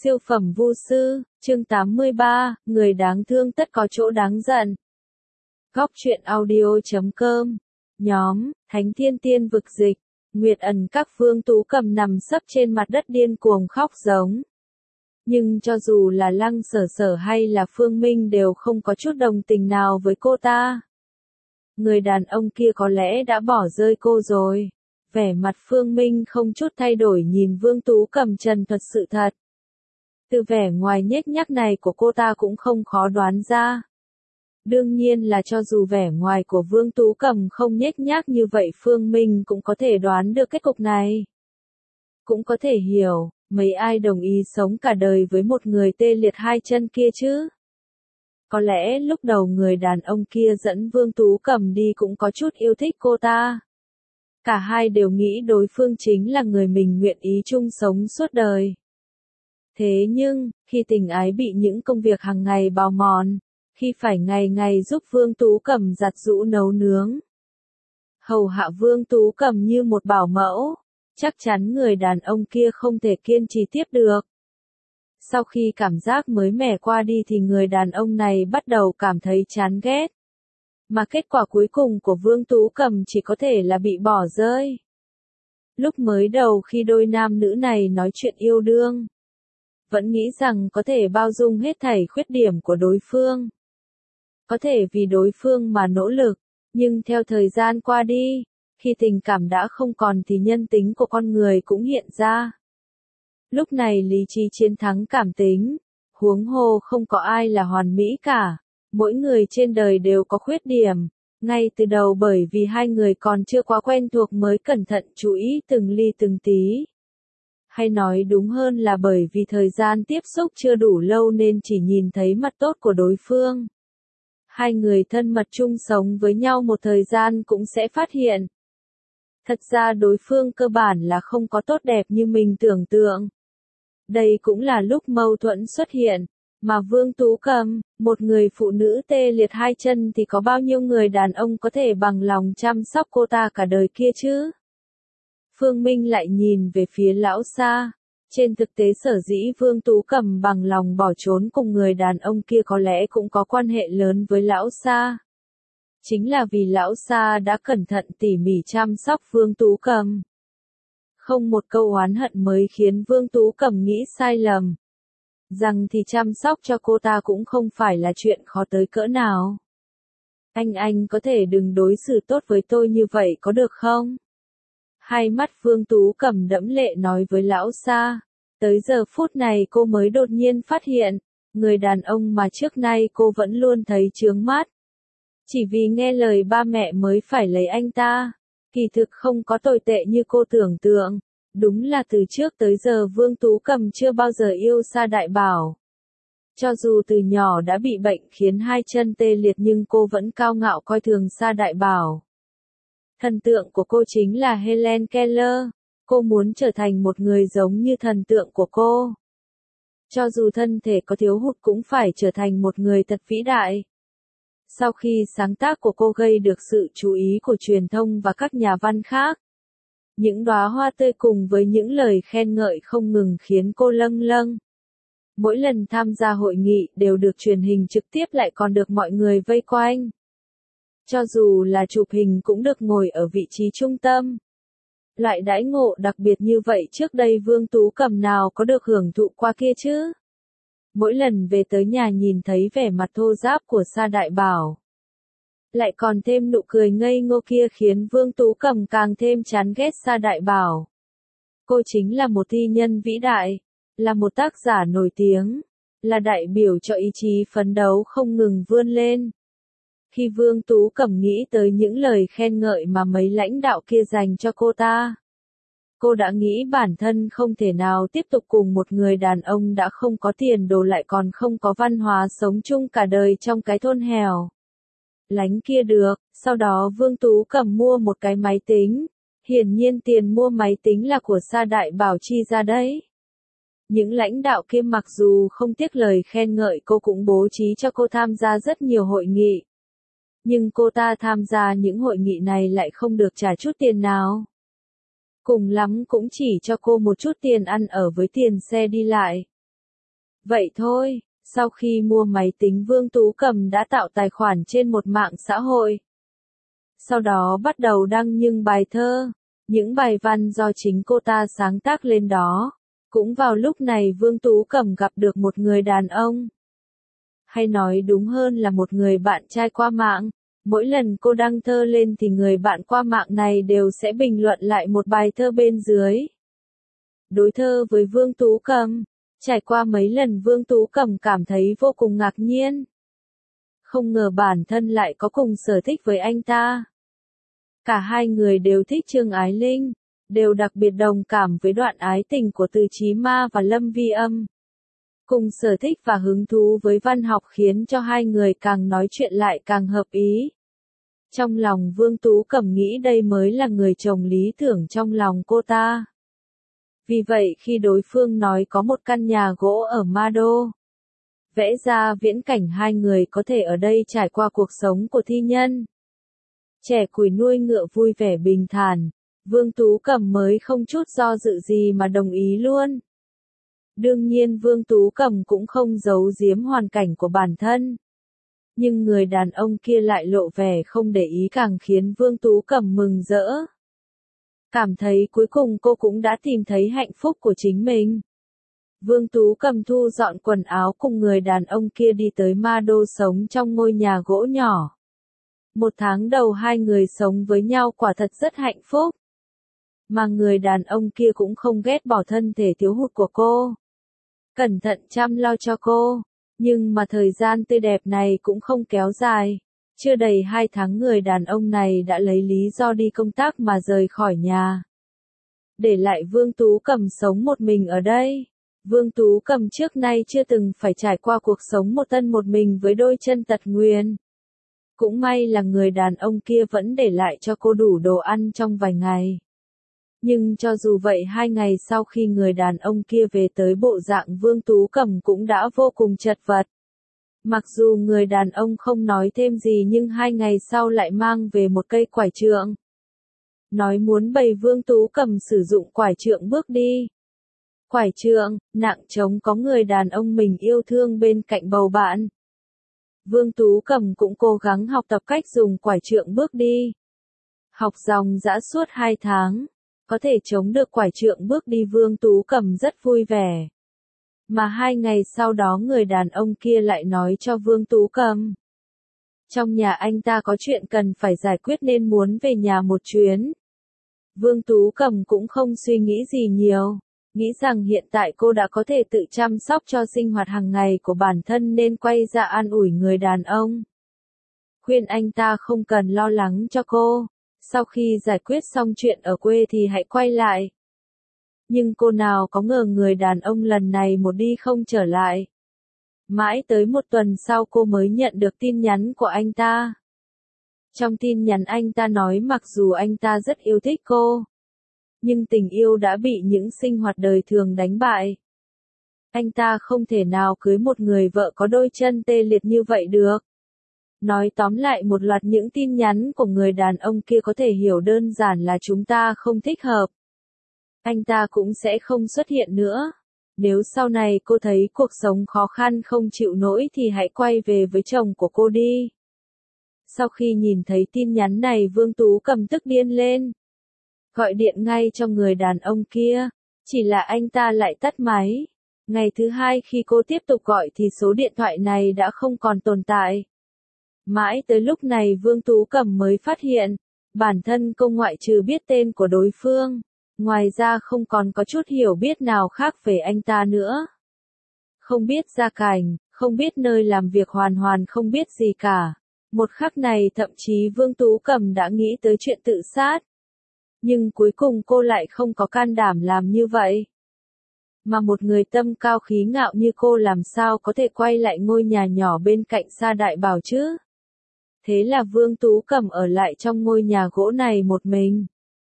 Siêu phẩm vu sư, chương 83, người đáng thương tất có chỗ đáng giận. Góc truyện audio.com. Nhóm, Thánh Thiên Tiên vực dịch. Nguyệt ẩn các Vương Tú Cầm nằm sấp trên mặt đất điên cuồng khóc giống. Nhưng cho dù là Lăng Sở Sở hay là Phương Minh đều không có chút đồng tình nào với cô ta. Người đàn ông kia có lẽ đã bỏ rơi cô rồi. Vẻ mặt Phương Minh không chút thay đổi nhìn Vương Tú Cầm trần thuật sự thật. Từ vẻ ngoài nhếch nhác này của cô ta cũng không khó đoán ra. Đương nhiên là cho dù vẻ ngoài của Vương Tú Cầm không nhếch nhác như vậy Phương Minh cũng có thể đoán được kết cục này. Cũng có thể hiểu, mấy ai đồng ý sống cả đời với một người tê liệt hai chân kia chứ? Có lẽ lúc đầu người đàn ông kia dẫn Vương Tú Cầm đi cũng có chút yêu thích cô ta. Cả hai đều nghĩ đối phương chính là người mình nguyện ý chung sống suốt đời. Thế nhưng, khi tình ái bị những công việc hàng ngày bào mòn, khi phải ngày ngày giúp Vương Tú Cầm giặt giũ nấu nướng, hầu hạ Vương Tú Cầm như một bảo mẫu, chắc chắn người đàn ông kia không thể kiên trì tiếp được. Sau khi cảm giác mới mẻ qua đi thì người đàn ông này bắt đầu cảm thấy chán ghét. Mà kết quả cuối cùng của Vương Tú Cầm chỉ có thể là bị bỏ rơi. Lúc mới đầu khi đôi nam nữ này nói chuyện yêu đương, vẫn nghĩ rằng có thể bao dung hết thảy khuyết điểm của đối phương. Có thể vì đối phương mà nỗ lực, nhưng theo thời gian qua đi, khi tình cảm đã không còn thì nhân tính của con người cũng hiện ra. Lúc này lý trí chiến thắng cảm tính, huống hồ không có ai là hoàn mỹ cả, mỗi người trên đời đều có khuyết điểm, ngay từ đầu bởi vì hai người còn chưa quá quen thuộc mới cẩn thận chú ý từng ly từng tí. Hay nói đúng hơn là bởi vì thời gian tiếp xúc chưa đủ lâu nên chỉ nhìn thấy mặt tốt của đối phương. Hai người thân mật chung sống với nhau một thời gian cũng sẽ phát hiện. Thật ra đối phương cơ bản là không có tốt đẹp như mình tưởng tượng. Đây cũng là lúc mâu thuẫn xuất hiện, mà Vương Tú Cầm, một người phụ nữ tê liệt hai chân thì có bao nhiêu người đàn ông có thể bằng lòng chăm sóc cô ta cả đời kia chứ? Phương Minh lại nhìn về phía lão Sa. Trên thực tế sở dĩ Vương Tú Cầm bằng lòng bỏ trốn cùng người đàn ông kia có lẽ cũng có quan hệ lớn với lão Sa. Chính là vì lão Sa đã cẩn thận tỉ mỉ chăm sóc Vương Tú Cầm. Không một câu oán hận mới khiến Vương Tú Cầm nghĩ sai lầm. Rằng thì chăm sóc cho cô ta cũng không phải là chuyện khó tới cỡ nào. Anh có thể đừng đối xử tốt với tôi như vậy có được không? Hai mắt Vương Tú Cầm đẫm lệ nói với lão Sa. Tới giờ phút này cô mới đột nhiên phát hiện, người đàn ông mà trước nay cô vẫn luôn thấy chướng mắt. Chỉ vì nghe lời ba mẹ mới phải lấy anh ta. Kỳ thực không có tồi tệ như cô tưởng tượng. Đúng là từ trước tới giờ Vương Tú Cầm chưa bao giờ yêu Sa Đại Bảo. Cho dù từ nhỏ đã bị bệnh khiến hai chân tê liệt nhưng cô vẫn cao ngạo coi thường Sa Đại Bảo. Thần tượng của cô chính là Helen Keller. Cô muốn trở thành một người giống như thần tượng của cô. Cho dù thân thể có thiếu hụt cũng phải trở thành một người thật vĩ đại. Sau khi sáng tác của cô gây được sự chú ý của truyền thông và các nhà văn khác, những đóa hoa tươi cùng với những lời khen ngợi không ngừng khiến cô lâng lâng. Mỗi lần tham gia hội nghị đều được truyền hình trực tiếp lại còn được mọi người vây quanh. Cho dù là chụp hình cũng được ngồi ở vị trí trung tâm. Loại đãi ngộ đặc biệt như vậy trước đây Vương Tú Cầm nào có được hưởng thụ qua kia chứ? Mỗi lần về tới nhà nhìn thấy vẻ mặt thô ráp của Sa Đại Bảo, lại còn thêm nụ cười ngây ngô kia khiến Vương Tú Cầm càng thêm chán ghét Sa Đại Bảo. Cô chính là một thi nhân vĩ đại, là một tác giả nổi tiếng, là đại biểu cho ý chí phấn đấu không ngừng vươn lên. Khi Vương Tú Cầm nghĩ tới những lời khen ngợi mà mấy lãnh đạo kia dành cho cô ta, cô đã nghĩ bản thân không thể nào tiếp tục cùng một người đàn ông đã không có tiền đồ lại còn không có văn hóa sống chung cả đời trong cái thôn hẻo lánh kia được. Sau đó Vương Tú Cầm mua một cái máy tính. Hiển nhiên tiền mua máy tính là của Sa Đại Bảo chi ra đấy. Những lãnh đạo kia mặc dù không tiếc lời khen ngợi cô cũng bố trí cho cô tham gia rất nhiều hội nghị. Nhưng cô ta tham gia những hội nghị này lại không được trả chút tiền nào. Cùng lắm cũng chỉ cho cô một chút tiền ăn ở với tiền xe đi lại. Vậy thôi, sau khi mua máy tính Vương Tú Cầm đã tạo tài khoản trên một mạng xã hội. Sau đó bắt đầu đăng những bài thơ, những bài văn do chính cô ta sáng tác lên đó. Cũng vào lúc này Vương Tú Cầm gặp được một người đàn ông. Hay nói đúng hơn là một người bạn trai qua mạng. Mỗi lần cô đăng thơ lên thì người bạn qua mạng này đều sẽ bình luận lại một bài thơ bên dưới. Đối thơ với Vương Tú Cầm. Trải qua mấy lần Vương Tú Cầm cảm thấy vô cùng ngạc nhiên. Không ngờ bản thân lại có cùng sở thích với anh ta. Cả hai người đều thích Trương Ái Linh, đều đặc biệt đồng cảm với đoạn ái tình của Từ Chí Ma và Lâm Vi Âm. Cùng sở thích và hứng thú với văn học khiến cho hai người càng nói chuyện lại càng hợp ý. Trong lòng Vương Tú Cầm nghĩ đây mới là người chồng lý tưởng trong lòng cô ta. Vì vậy khi đối phương nói có một căn nhà gỗ ở Ma Đô, vẽ ra viễn cảnh hai người có thể ở đây trải qua cuộc sống của thi nhân. Trẻ củi nuôi ngựa vui vẻ bình thản, Vương Tú Cầm mới không chút do dự gì mà đồng ý luôn. Đương nhiên Vương Tú Cầm cũng không giấu giếm hoàn cảnh của bản thân. Nhưng người đàn ông kia lại lộ vẻ không để ý càng khiến Vương Tú Cầm mừng rỡ. Cảm thấy cuối cùng cô cũng đã tìm thấy hạnh phúc của chính mình. Vương Tú Cầm thu dọn quần áo cùng người đàn ông kia đi tới Ma Đô sống trong ngôi nhà gỗ nhỏ. Một tháng đầu hai người sống với nhau quả thật rất hạnh phúc. Mà người đàn ông kia cũng không ghét bỏ thân thể thiếu hụt của cô. Cẩn thận chăm lo cho cô. Nhưng mà thời gian tươi đẹp này cũng không kéo dài. Chưa đầy 2 tháng người đàn ông này đã lấy lý do đi công tác mà rời khỏi nhà. Để lại Vương Tú Cầm sống một mình ở đây. Vương Tú Cầm trước nay chưa từng phải trải qua cuộc sống một thân một mình với đôi chân tật nguyền. Cũng may là người đàn ông kia vẫn để lại cho cô đủ đồ ăn trong vài ngày. Nhưng cho dù vậy 2 ngày sau khi người đàn ông kia về tới bộ dạng Vương Tú Cầm cũng đã vô cùng chật vật. Mặc dù người đàn ông không nói thêm gì nhưng 2 ngày sau lại mang về một cây quải trượng. Nói muốn bày Vương Tú Cầm sử dụng quải trượng bước đi. Quải trượng, nặng trống có người đàn ông mình yêu thương bên cạnh bầu bạn. Vương Tú Cầm cũng cố gắng học tập cách dùng quải trượng bước đi. Học dòng dã suốt 2 tháng. Có thể chống được quải trượng bước đi Vương Tú Cầm rất vui vẻ. Mà 2 ngày sau đó người đàn ông kia lại nói cho Vương Tú Cầm. Trong nhà anh ta có chuyện cần phải giải quyết nên muốn về nhà một chuyến. Vương Tú Cầm cũng không suy nghĩ gì nhiều. Nghĩ rằng hiện tại cô đã có thể tự chăm sóc cho sinh hoạt hàng ngày của bản thân nên quay ra an ủi người đàn ông. Khuyên anh ta không cần lo lắng cho cô. Sau khi giải quyết xong chuyện ở quê thì hãy quay lại. Nhưng cô nào có ngờ người đàn ông lần này một đi không trở lại. Mãi tới một tuần sau cô mới nhận được tin nhắn của anh ta. Trong tin nhắn anh ta nói mặc dù anh ta rất yêu thích cô. Nhưng tình yêu đã bị những sinh hoạt đời thường đánh bại. Anh ta không thể nào cưới một người vợ có đôi chân tê liệt như vậy được. Nói tóm lại một loạt những tin nhắn của người đàn ông kia có thể hiểu đơn giản là chúng ta không thích hợp. Anh ta cũng sẽ không xuất hiện nữa. Nếu sau này cô thấy cuộc sống khó khăn không chịu nổi thì hãy quay về với chồng của cô đi. Sau khi nhìn thấy tin nhắn này Vương Tú Cầm tức điên lên. Gọi điện ngay cho người đàn ông kia. Chỉ là anh ta lại tắt máy. Ngày thứ hai khi cô tiếp tục gọi thì số điện thoại này đã không còn tồn tại. Mãi tới lúc này Vương Tú Cầm mới phát hiện, bản thân cô ngoại trừ biết tên của đối phương, ngoài ra không còn có chút hiểu biết nào khác về anh ta nữa. Không biết gia cảnh, không biết nơi làm việc hoàn toàn không biết gì cả. Một khắc này thậm chí Vương Tú Cầm đã nghĩ tới chuyện tự sát. Nhưng cuối cùng cô lại không có can đảm làm như vậy. Mà một người tâm cao khí ngạo như cô làm sao có thể quay lại ngôi nhà nhỏ bên cạnh Sa Đại Bảo chứ? Thế là Vương Tú Cầm ở lại trong ngôi nhà gỗ này một mình.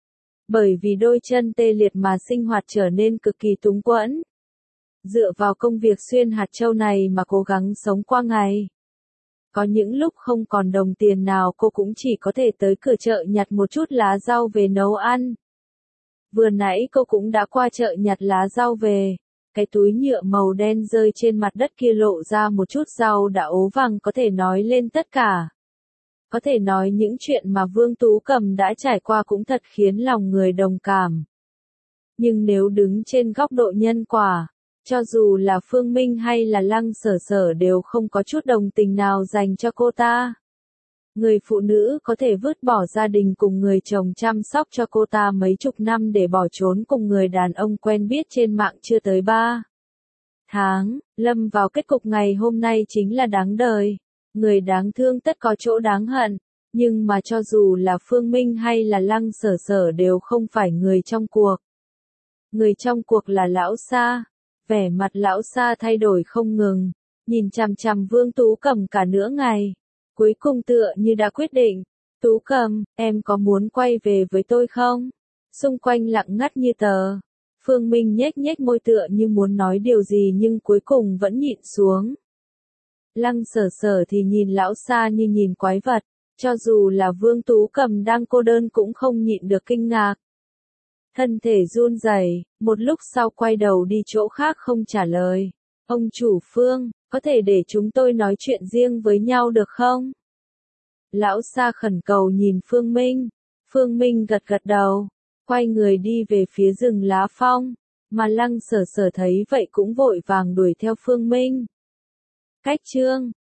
Bởi vì đôi chân tê liệt mà sinh hoạt trở nên cực kỳ túng quẫn. Dựa vào công việc xuyên hạt châu này mà cố gắng sống qua ngày. Có những lúc không còn đồng tiền nào cô cũng chỉ có thể tới cửa chợ nhặt một chút lá rau về nấu ăn. Vừa nãy cô cũng đã qua chợ nhặt lá rau về. cái túi nhựa màu đen rơi trên mặt đất kia lộ ra một chút rau đã ố vàng có thể nói lên tất cả. Có thể nói những chuyện mà Vương Tú Cầm đã trải qua cũng thật khiến lòng người đồng cảm. Nhưng nếu đứng trên góc độ nhân quả, cho dù là Phương Minh hay là Lăng Sở Sở đều không có chút đồng tình nào dành cho cô ta. Người phụ nữ có thể vứt bỏ gia đình cùng người chồng chăm sóc cho cô ta mấy chục năm để bỏ trốn cùng người đàn ông quen biết trên mạng chưa tới 3 tháng, lâm vào kết cục ngày hôm nay chính là đáng đời. Người đáng thương tất có chỗ đáng hận, nhưng mà cho dù là Phương Minh hay là Lăng Sở Sở đều không phải người trong cuộc. Người trong cuộc là Lão Sa. Vẻ mặt Lão Sa thay đổi không ngừng, nhìn chằm chằm Vương Tú Cầm cả nửa ngày. Cuối cùng tựa như đã quyết định, Tú Cầm, em có muốn quay về với tôi không? Xung quanh lặng ngắt như tờ. Phương Minh nhếch nhếch môi tựa như muốn nói điều gì nhưng cuối cùng vẫn nhịn xuống. Lăng Sở Sở thì nhìn Lão Sa như nhìn quái vật, cho dù là Vương Tú Cầm đang cô đơn cũng không nhịn được kinh ngạc. Thân thể run rẩy, một lúc sau quay đầu đi chỗ khác không trả lời. Ông chủ Phương, có thể để chúng tôi nói chuyện riêng với nhau được không? Lão Sa khẩn cầu nhìn Phương Minh. Phương Minh gật gật đầu, quay người đi về phía rừng lá phong, mà Lăng Sở Sở thấy vậy cũng vội vàng đuổi theo Phương Minh. Cách chương